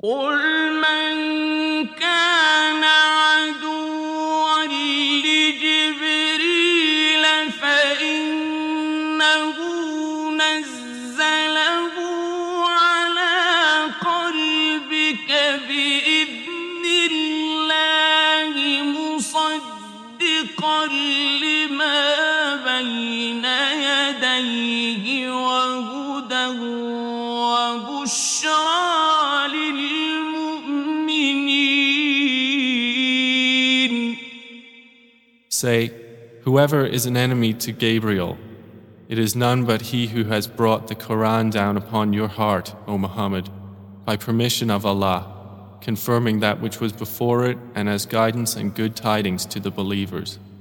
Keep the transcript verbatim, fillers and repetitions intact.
قل من كان عدوا لجبريل فإنه نزله على قلبك بإذن الله مصدقا لما بين يديه وهدى وبشرى. Say, whoever is an enemy to Gabriel, it is none but he who has brought the Quran down upon your heart, O Muhammad, by permission of Allah, confirming that which was before it and as guidance and good tidings to the believers.